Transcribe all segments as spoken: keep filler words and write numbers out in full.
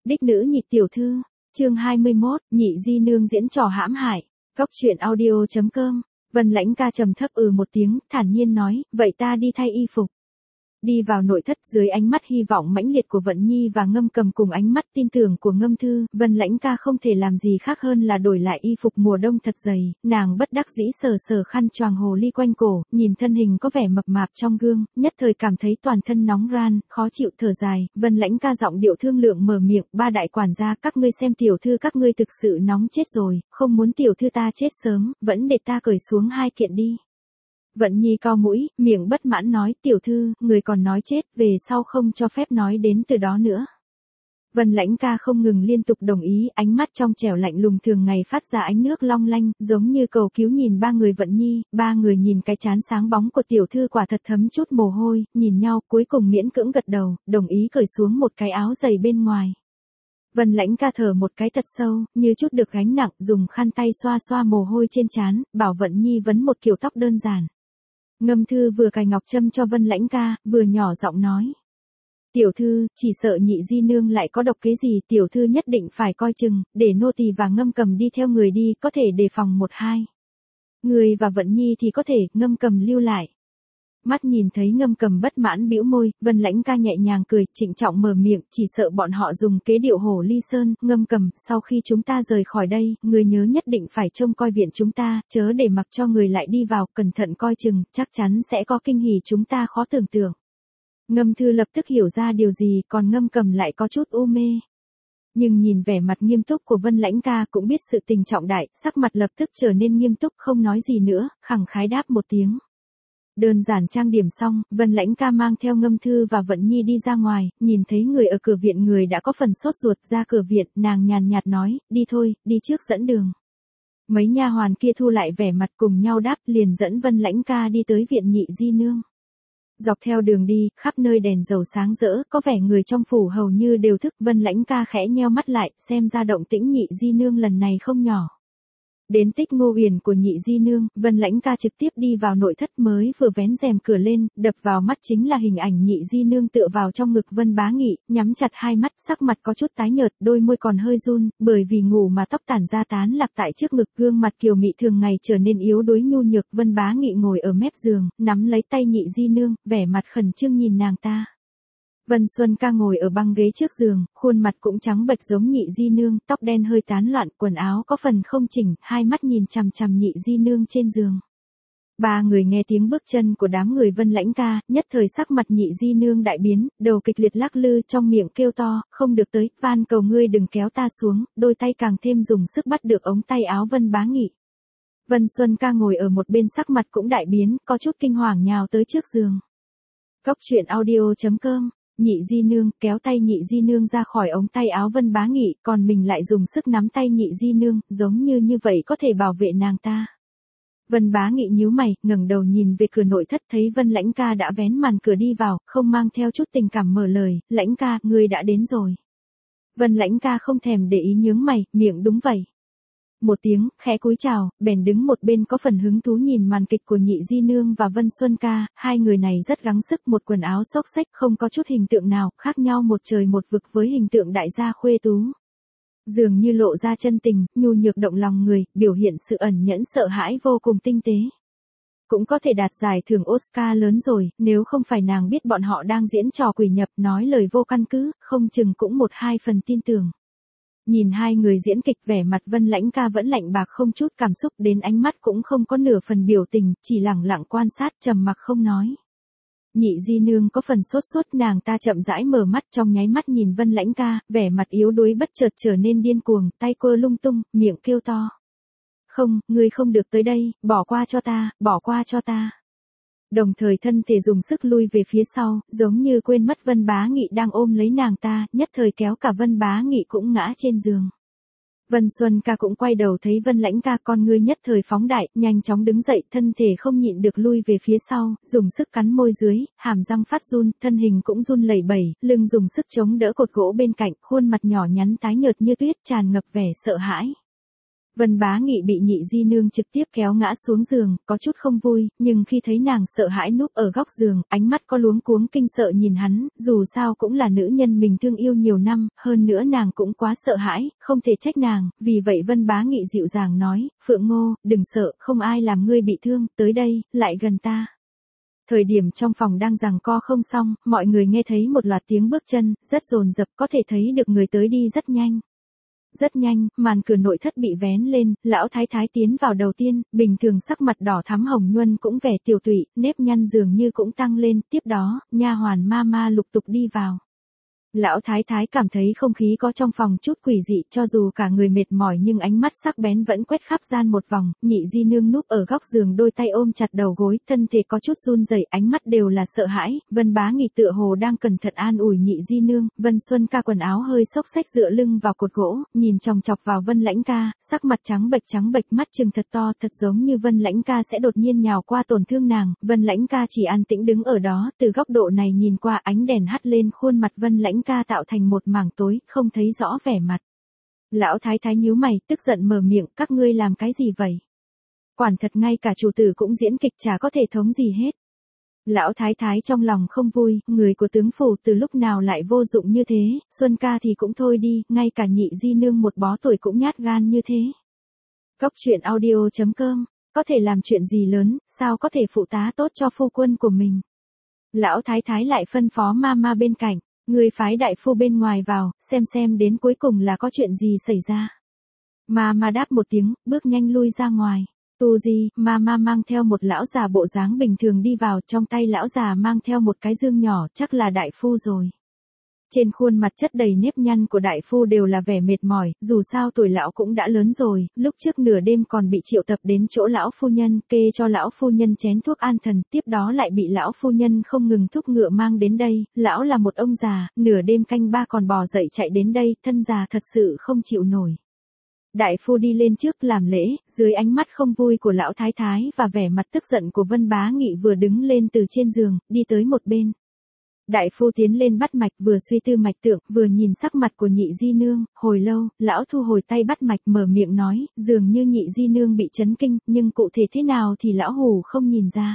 Đích nữ nhị tiểu thư, chương hai mươi mốt, nhị di nương diễn trò hãm hại. Góc truyện audio chấm com. Vân Lãnh ca trầm thấp ừ một tiếng, thản nhiên nói, vậy ta đi thay y phục. Đi vào nội thất dưới ánh mắt hy vọng mãnh liệt của Vận Nhi và Ngâm Cầm cùng ánh mắt tin tưởng của Ngâm Thư, Vân Lãnh ca không thể làm gì khác hơn là đổi lại y phục mùa đông thật dày, nàng bất đắc dĩ sờ sờ khăn choàng hồ ly quanh cổ, nhìn thân hình có vẻ mập mạp trong gương, nhất thời cảm thấy toàn thân nóng ran, khó chịu thở dài, Vân Lãnh ca giọng điệu thương lượng mở miệng, ba đại quản gia các ngươi xem tiểu thư các ngươi thực sự nóng chết rồi, không muốn tiểu thư ta chết sớm, vẫn để ta cởi xuống hai kiện đi. Vận Nhi cau mũi, miệng bất mãn nói, tiểu thư, người còn nói chết, về sau không cho phép nói đến từ đó nữa. Vân Lãnh ca không ngừng liên tục đồng ý, ánh mắt trong trẻo lạnh lùng thường ngày phát ra ánh nước long lanh, giống như cầu cứu nhìn ba người Vận Nhi, ba người nhìn cái trán sáng bóng của tiểu thư quả thật thấm chút mồ hôi, nhìn nhau, cuối cùng miễn cưỡng gật đầu, đồng ý cởi xuống một cái áo dày bên ngoài. Vân Lãnh ca thở một cái thật sâu, như chút được gánh nặng, dùng khăn tay xoa xoa mồ hôi trên trán, bảo Vận Nhi vấn một kiểu tóc đơn giản. Ngâm Thư vừa cài ngọc châm cho Vân Lãnh ca, vừa nhỏ giọng nói. Tiểu thư, chỉ sợ nhị di nương lại có độc kế gì, tiểu thư nhất định phải coi chừng, để nô tỳ và Ngâm Cầm đi theo người đi, có thể đề phòng một hai. Người và Vận Nhi thì có thể, Ngâm Cầm lưu lại. Mắt nhìn thấy Ngâm Cầm bất mãn bĩu môi, Vân Lãnh ca nhẹ nhàng cười, trịnh trọng mở miệng, chỉ sợ bọn họ dùng kế điệu hổ ly sơn, Ngâm Cầm, sau khi chúng ta rời khỏi đây, người nhớ nhất định phải trông coi viện chúng ta, chớ để mặc cho người lại đi vào, cẩn thận coi chừng, chắc chắn sẽ có kinh hỉ chúng ta khó tưởng tượng. Ngâm Thư lập tức hiểu ra điều gì, còn Ngâm Cầm lại có chút u mê. Nhưng nhìn vẻ mặt nghiêm túc của Vân Lãnh ca cũng biết sự tình trọng đại, sắc mặt lập tức trở nên nghiêm túc không nói gì nữa, khẳng khái đáp một tiếng. Đơn giản trang điểm xong, Vân Lãnh ca mang theo Ngâm Thư và Vận Nhi đi ra ngoài, nhìn thấy người ở cửa viện người đã có phần sốt ruột ra cửa viện, nàng nhàn nhạt nói, đi thôi, đi trước dẫn đường. Mấy nha hoàn kia thu lại vẻ mặt cùng nhau đáp liền dẫn Vân Lãnh ca đi tới viện nhị di nương. Dọc theo đường đi, khắp nơi đèn dầu sáng rỡ, có vẻ người trong phủ hầu như đều thức, Vân Lãnh ca khẽ nheo mắt lại, xem ra động tĩnh nhị di nương lần này không nhỏ. Đến tích Ngô Uyển của nhị di nương, Vân Lãnh ca trực tiếp đi vào nội thất mới vừa vén rèm cửa lên, đập vào mắt chính là hình ảnh nhị di nương tựa vào trong ngực Vân Bá Nghị, nhắm chặt hai mắt, sắc mặt có chút tái nhợt, đôi môi còn hơi run, bởi vì ngủ mà tóc tản ra tán lạc tại trước ngực, gương mặt kiều mị thường ngày trở nên yếu đuối nhu nhược. Vân Bá Nghị ngồi ở mép giường, nắm lấy tay nhị di nương, vẻ mặt khẩn trương nhìn nàng ta. Vân Xuân ca ngồi ở băng ghế trước giường, khuôn mặt cũng trắng bệch giống nhị di nương, tóc đen hơi tán loạn, quần áo có phần không chỉnh, hai mắt nhìn chằm chằm nhị di nương trên giường. Ba người nghe tiếng bước chân của đám người Vân Lãnh ca, nhất thời sắc mặt nhị di nương đại biến, đầu kịch liệt lắc lư trong miệng kêu to, không được tới, van cầu ngươi đừng kéo ta xuống, đôi tay càng thêm dùng sức bắt được ống tay áo Vân Bá Nghị. Vân Xuân ca ngồi ở một bên sắc mặt cũng đại biến, có chút kinh hoàng nhào tới trước giường. Góc truyện audio chấm com. Nhị di nương, kéo tay nhị di nương ra khỏi ống tay áo Vân Bá Nghị, còn mình lại dùng sức nắm tay nhị di nương, giống như như vậy có thể bảo vệ nàng ta. Vân Bá Nghị nhíu mày, ngẩng đầu nhìn về cửa nội thất thấy Vân Lãnh ca đã vén màn cửa đi vào, không mang theo chút tình cảm mở lời, Lãnh ca, ngươi đã đến rồi. Vân Lãnh ca không thèm để ý nhướng mày, miệng đúng vậy. Một tiếng, khẽ cúi chào, bèn đứng một bên có phần hứng thú nhìn màn kịch của nhị di nương và Vân Xuân ca, hai người này rất gắng sức, một quần áo xốc xếch không có chút hình tượng nào, khác nhau một trời một vực với hình tượng đại gia khuê tú. Dường như lộ ra chân tình, nhu nhược động lòng người, biểu hiện sự ẩn nhẫn sợ hãi vô cùng tinh tế. Cũng có thể đạt giải thưởng Oscar lớn rồi, nếu không phải nàng biết bọn họ đang diễn trò quỷ nhập nói lời vô căn cứ, không chừng cũng một hai phần tin tưởng. Nhìn hai người diễn kịch vẻ mặt Vân Lãnh ca vẫn lạnh bạc không chút cảm xúc đến ánh mắt cũng không có nửa phần biểu tình, chỉ lẳng lặng quan sát trầm mặc không nói. Nhị di nương có phần sốt sốt nàng ta chậm rãi mở mắt trong nháy mắt nhìn Vân Lãnh ca, vẻ mặt yếu đuối bất chợt trở nên điên cuồng, tay quơ lung tung, miệng kêu to. Không, ngươi không được tới đây, bỏ qua cho ta, bỏ qua cho ta. Đồng thời thân thể dùng sức lui về phía sau, giống như quên mất Vân Bá Nghị đang ôm lấy nàng ta, nhất thời kéo cả Vân Bá Nghị cũng ngã trên giường. Vân Xuân ca cũng quay đầu thấy Vân Lãnh ca con ngươi nhất thời phóng đại, nhanh chóng đứng dậy, thân thể không nhịn được lui về phía sau, dùng sức cắn môi dưới, hàm răng phát run, thân hình cũng run lẩy bẩy, lưng dùng sức chống đỡ cột gỗ bên cạnh, khuôn mặt nhỏ nhắn tái nhợt như tuyết tràn ngập vẻ sợ hãi. Vân Bá Nghị bị Nhị Di Nương trực tiếp kéo ngã xuống giường, có chút không vui, nhưng khi thấy nàng sợ hãi núp ở góc giường, ánh mắt có luống cuống kinh sợ nhìn hắn, dù sao cũng là nữ nhân mình thương yêu nhiều năm, hơn nữa nàng cũng quá sợ hãi, không thể trách nàng, vì vậy Vân Bá Nghị dịu dàng nói, Phượng Ngô, đừng sợ, không ai làm ngươi bị thương, tới đây, lại gần ta. Thời điểm trong phòng đang giằng co không xong, mọi người nghe thấy một loạt tiếng bước chân, rất dồn dập, có thể thấy được người tới đi rất nhanh. Rất nhanh, màn cửa nội thất bị vén lên, lão thái thái tiến vào đầu tiên, bình thường sắc mặt đỏ thắm hồng nhuần cũng vẻ tiều tụy, nếp nhăn dường như cũng tăng lên, tiếp đó, nha hoàn ma ma lục tục đi vào. Lão thái thái cảm thấy không khí có trong phòng chút quỷ dị, cho dù cả người mệt mỏi nhưng ánh mắt sắc bén vẫn quét khắp gian một vòng. Nhị Di Nương núp ở góc giường, đôi tay ôm chặt đầu gối, thân thể có chút run rẩy, ánh mắt đều là sợ hãi. Vân Bá Nghị tựa hồ đang cẩn thận an ủi Nhị Di Nương. Vân Xuân Ca quần áo hơi xốc xếch dựa lưng vào cột gỗ, nhìn chòng chọc vào Vân Lãnh Ca, sắc mặt trắng bệch trắng bệch, mắt trừng thật to, thật giống như Vân Lãnh Ca sẽ đột nhiên nhào qua tổn thương nàng. Vân Lãnh Ca chỉ an tĩnh đứng ở đó, từ góc độ này nhìn qua, ánh đèn hắt lên khuôn mặt Vân Lãnh Ca tạo thành một mảng tối, không thấy rõ vẻ mặt. Lão thái thái nhíu mày, tức giận mở miệng, các ngươi làm cái gì vậy? Quản thật ngay cả chủ tử cũng diễn kịch, chả có thể thống gì hết. Lão thái thái trong lòng không vui, người của tướng phủ từ lúc nào lại vô dụng như thế, Xuân Ca thì cũng thôi đi, ngay cả Nhị Di Nương một bó tuổi cũng nhát gan như thế. Góc truyện audio chấm com, có thể làm chuyện gì lớn, sao có thể phụ tá tốt cho phu quân của mình? Lão thái thái lại phân phó ma ma bên cạnh. Người phái đại phu bên ngoài vào, xem xem đến cuối cùng là có chuyện gì xảy ra. Ma ma đáp một tiếng, bước nhanh lui ra ngoài. Tu Di, ma ma mang theo một lão già bộ dáng bình thường đi vào, trong tay lão già mang theo một cái dương nhỏ, chắc là đại phu rồi. Trên khuôn mặt chất đầy nếp nhăn của đại phu đều là vẻ mệt mỏi, dù sao tuổi lão cũng đã lớn rồi, lúc trước nửa đêm còn bị triệu tập đến chỗ lão phu nhân, kê cho lão phu nhân chén thuốc an thần, tiếp đó lại bị lão phu nhân không ngừng thúc ngựa mang đến đây, lão là một ông già, nửa đêm canh ba còn bò dậy chạy đến đây, thân già thật sự không chịu nổi. Đại phu đi lên trước làm lễ, dưới ánh mắt không vui của lão thái thái và vẻ mặt tức giận của Vân Bá Nghị vừa đứng lên từ trên giường, đi tới một bên. Đại phu tiến lên bắt mạch, vừa suy tư mạch tượng, vừa nhìn sắc mặt của Nhị Di Nương, hồi lâu, lão thu hồi tay bắt mạch, mở miệng nói, dường như Nhị Di Nương bị chấn kinh, nhưng cụ thể thế nào thì lão hù không nhìn ra.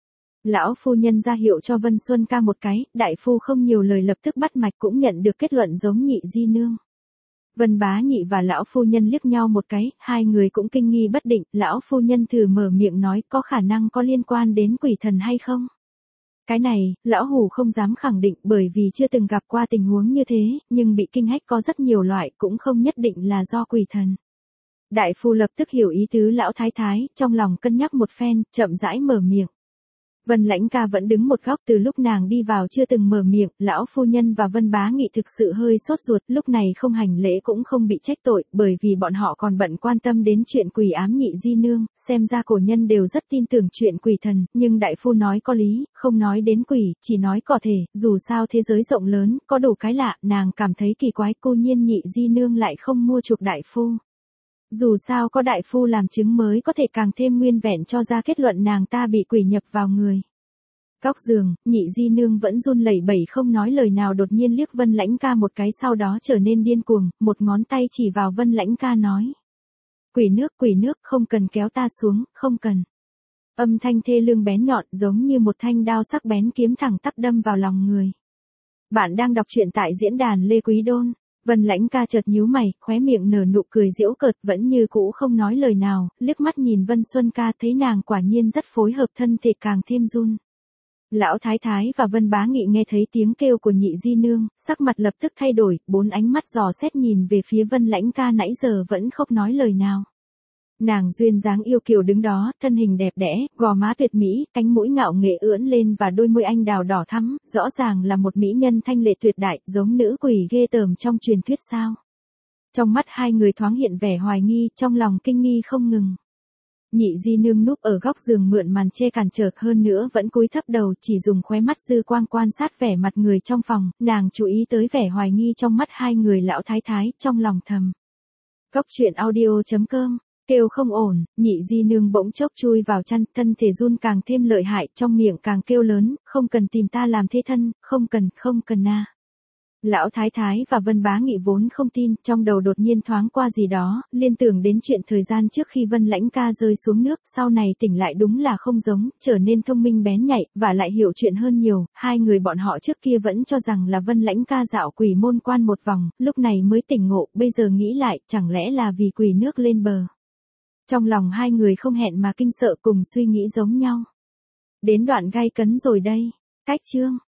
Lão phu nhân ra hiệu cho Vân Xuân Ca một cái, đại phu không nhiều lời lập tức bắt mạch cũng nhận được kết luận giống Nhị Di Nương. Vân Bá Nhị và lão phu nhân liếc nhau một cái, hai người cũng kinh nghi bất định, lão phu nhân thử mở miệng nói, có khả năng có liên quan đến quỷ thần hay không? Cái này, lão hù không dám khẳng định bởi vì chưa từng gặp qua tình huống như thế, nhưng bị kinh hách có rất nhiều loại, cũng không nhất định là do quỷ thần. Đại phu lập tức hiểu ý tứ lão thái thái, trong lòng cân nhắc một phen, chậm rãi mở miệng. Vân Lãnh Ca vẫn đứng một góc, từ lúc nàng đi vào chưa từng mở miệng, lão phu nhân và Vân Bá Nghị thực sự hơi sốt ruột, lúc này không hành lễ cũng không bị trách tội, bởi vì bọn họ còn bận quan tâm đến chuyện quỷ ám Nhị Di Nương, xem ra cổ nhân đều rất tin tưởng chuyện quỷ thần, nhưng đại phu nói có lý, không nói đến quỷ, chỉ nói có thể, dù sao thế giới rộng lớn, có đủ cái lạ, nàng cảm thấy kỳ quái, cô nhiên Nhị Di Nương lại không mua chuộc đại phu. Dù sao có đại phu làm chứng mới có thể càng thêm nguyên vẹn cho ra kết luận nàng ta bị quỷ nhập vào người. Góc giường, Nhị Di Nương vẫn run lẩy bẩy không nói lời nào, đột nhiên liếc Vân Lãnh Ca một cái, sau đó trở nên điên cuồng, một ngón tay chỉ vào Vân Lãnh Ca nói. Quỷ nước, quỷ nước, không cần kéo ta xuống, không cần. Âm thanh thê lương bén nhọn giống như một thanh đao sắc bén kiếm thẳng tắp đâm vào lòng người. Bạn đang đọc truyện tại diễn đàn Lê Quý Đôn. Vân Lãnh Ca chợt nhíu mày, khóe miệng nở nụ cười giễu cợt, vẫn như cũ không nói lời nào, liếc mắt nhìn Vân Xuân Ca, thấy nàng quả nhiên rất phối hợp, thân thể càng thêm run. Lão thái thái và Vân Bá Nghị nghe thấy tiếng kêu của Nhị Di Nương, sắc mặt lập tức thay đổi, bốn ánh mắt dò xét nhìn về phía Vân Lãnh Ca nãy giờ vẫn không nói lời nào. Nàng duyên dáng yêu kiều đứng đó, thân hình đẹp đẽ, gò má tuyệt mỹ, cánh mũi ngạo nghệ ưỡn lên và đôi môi anh đào đỏ thắm, rõ ràng là một mỹ nhân thanh lệ tuyệt đại, giống nữ quỷ ghê tởm trong truyền thuyết sao. Trong mắt hai người thoáng hiện vẻ hoài nghi, trong lòng kinh nghi không ngừng. Nhị Di Nương núp ở góc giường mượn màn che cản trở, hơn nữa vẫn cúi thấp đầu, chỉ dùng khóe mắt dư quang quan sát vẻ mặt người trong phòng, nàng chú ý tới vẻ hoài nghi trong mắt hai người lão thái thái, trong lòng thầm. Góc truyện audio chấm com. Kêu không ổn, Nhị Di Nương bỗng chốc chui vào chăn, thân thể run càng thêm lợi hại, trong miệng càng kêu lớn, không cần tìm ta làm thế thân, không cần, không cần na. Lão Thái Thái và Vân Bá Nghị vốn không tin, trong đầu đột nhiên thoáng qua gì đó, liên tưởng đến chuyện thời gian trước khi Vân Lãnh ca rơi xuống nước, sau này tỉnh lại đúng là không giống, trở nên thông minh bén nhạy, và lại hiểu chuyện hơn nhiều, hai người bọn họ trước kia vẫn cho rằng là Vân Lãnh ca dạo quỷ môn quan một vòng, lúc này mới tỉnh ngộ, bây giờ nghĩ lại, chẳng lẽ là vì quỷ nước lên bờ. Trong lòng hai người không hẹn mà kinh sợ cùng suy nghĩ giống nhau. Đến đoạn gai cấn rồi đây. Cách chương